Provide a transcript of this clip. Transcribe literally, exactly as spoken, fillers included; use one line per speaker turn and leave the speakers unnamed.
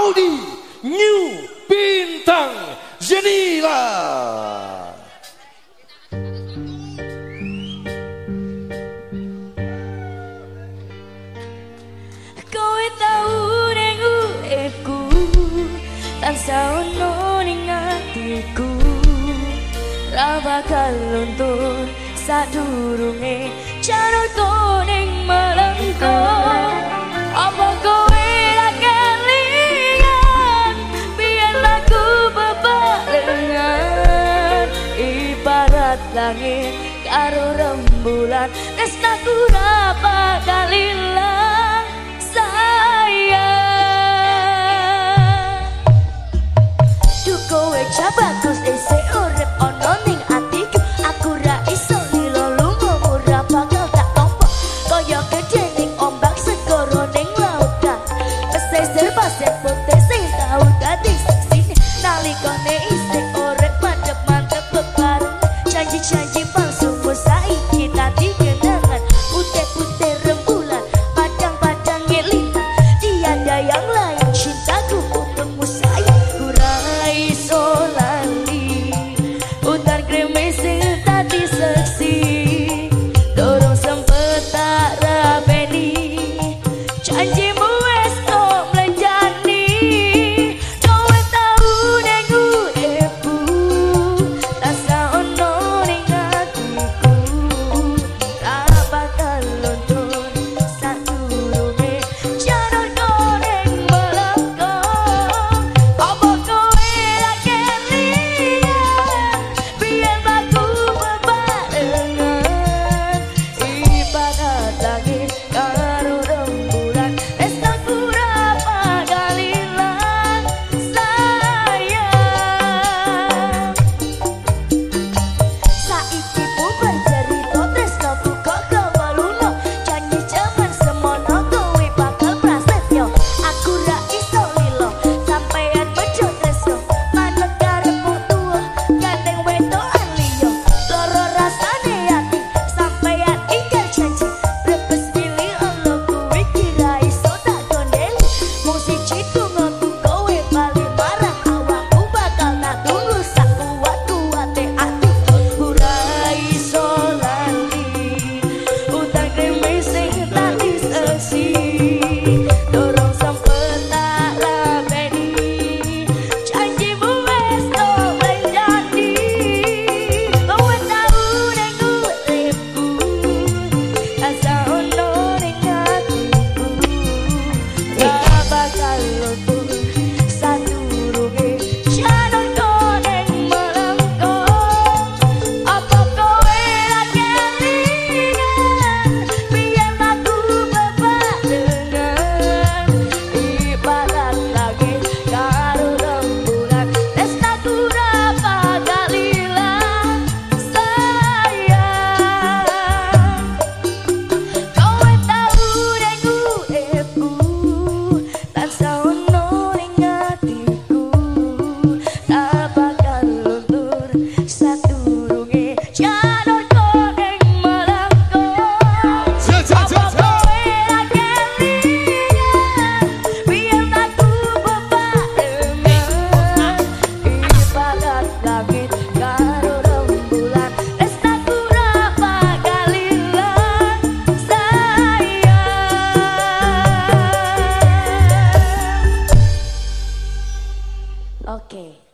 Audi New Bintang Zenila.
Kowe tau ning uripku tansah ono ning atiku, ra bakal luntur sadurunge carane ning melengko. Apa kowe ra kelingan biyen lagu bebarengan, ibarat langit karo rembulan, tresnaku ra bakal ilang sayang. Duh kowe jabagus isih urip ono ning atiku, aku ra iso lilo lunga ora bakal tak tompo kaya gedhe ning ombak segara ning lautan. Pesisir pasir putih sing tau dadi saksine nalikane isih urip mantep-mantep bebareng, janji-janji palsu saiki tadi kenangan, putih-putih rembulan padang-padang ngelintang, tiada yang lain cintaku untukmu sayang. Ku ra iso lali udan krimis sing tadi seksi, dorong sempet tak rabeni janjimu wes tok mlenjani. Kowe tau ning uripku tansah ono ning atiku, ra bakal luntur sadurunge carane ning melengko. Apa kowe ra kelingan biyen lagu bebarengan, ibarat langit karo rembulan, tresnaku ra bakal ilang sayang. Saiki pun bercerita tresnaku kok kewaluna, janji jaman semono kowe bakal prasetyo. Aku ra iso lilo sampeyan bejo tresno, manut karepmu tuwa gandeng wedokan liya. Loro rasane ati sampeyan ingkar janji, brebes pilih Allah kuwi kira iso tak gondeli. Mung siji dongaku kowe bali marang awakku, bakal tak tunggu sak kuat-kuate ati. Ku ra iso lali udan krimis sing tadi seksi, dorong sempet tak labeni janjimu wes tok mlenjani. Kowe tau ning uripku tansah ono ning atiku, ra bakal luntur sadurunge carane ning melengko. Apa kowe ra kelingan biyen lagu bebarengan, ibarat langit karo rembulan, tresnaku ra bakal ilang sayang. Kowe tau ning uripku tansah ono ning atiku, ra bakal luntur sadurunge carane ning melengko. Apa kowe ra kelingan biyen lagu bebarengan, ibarat langit karo rembulan, tresnaku ra bakal ilang sayang. Oke.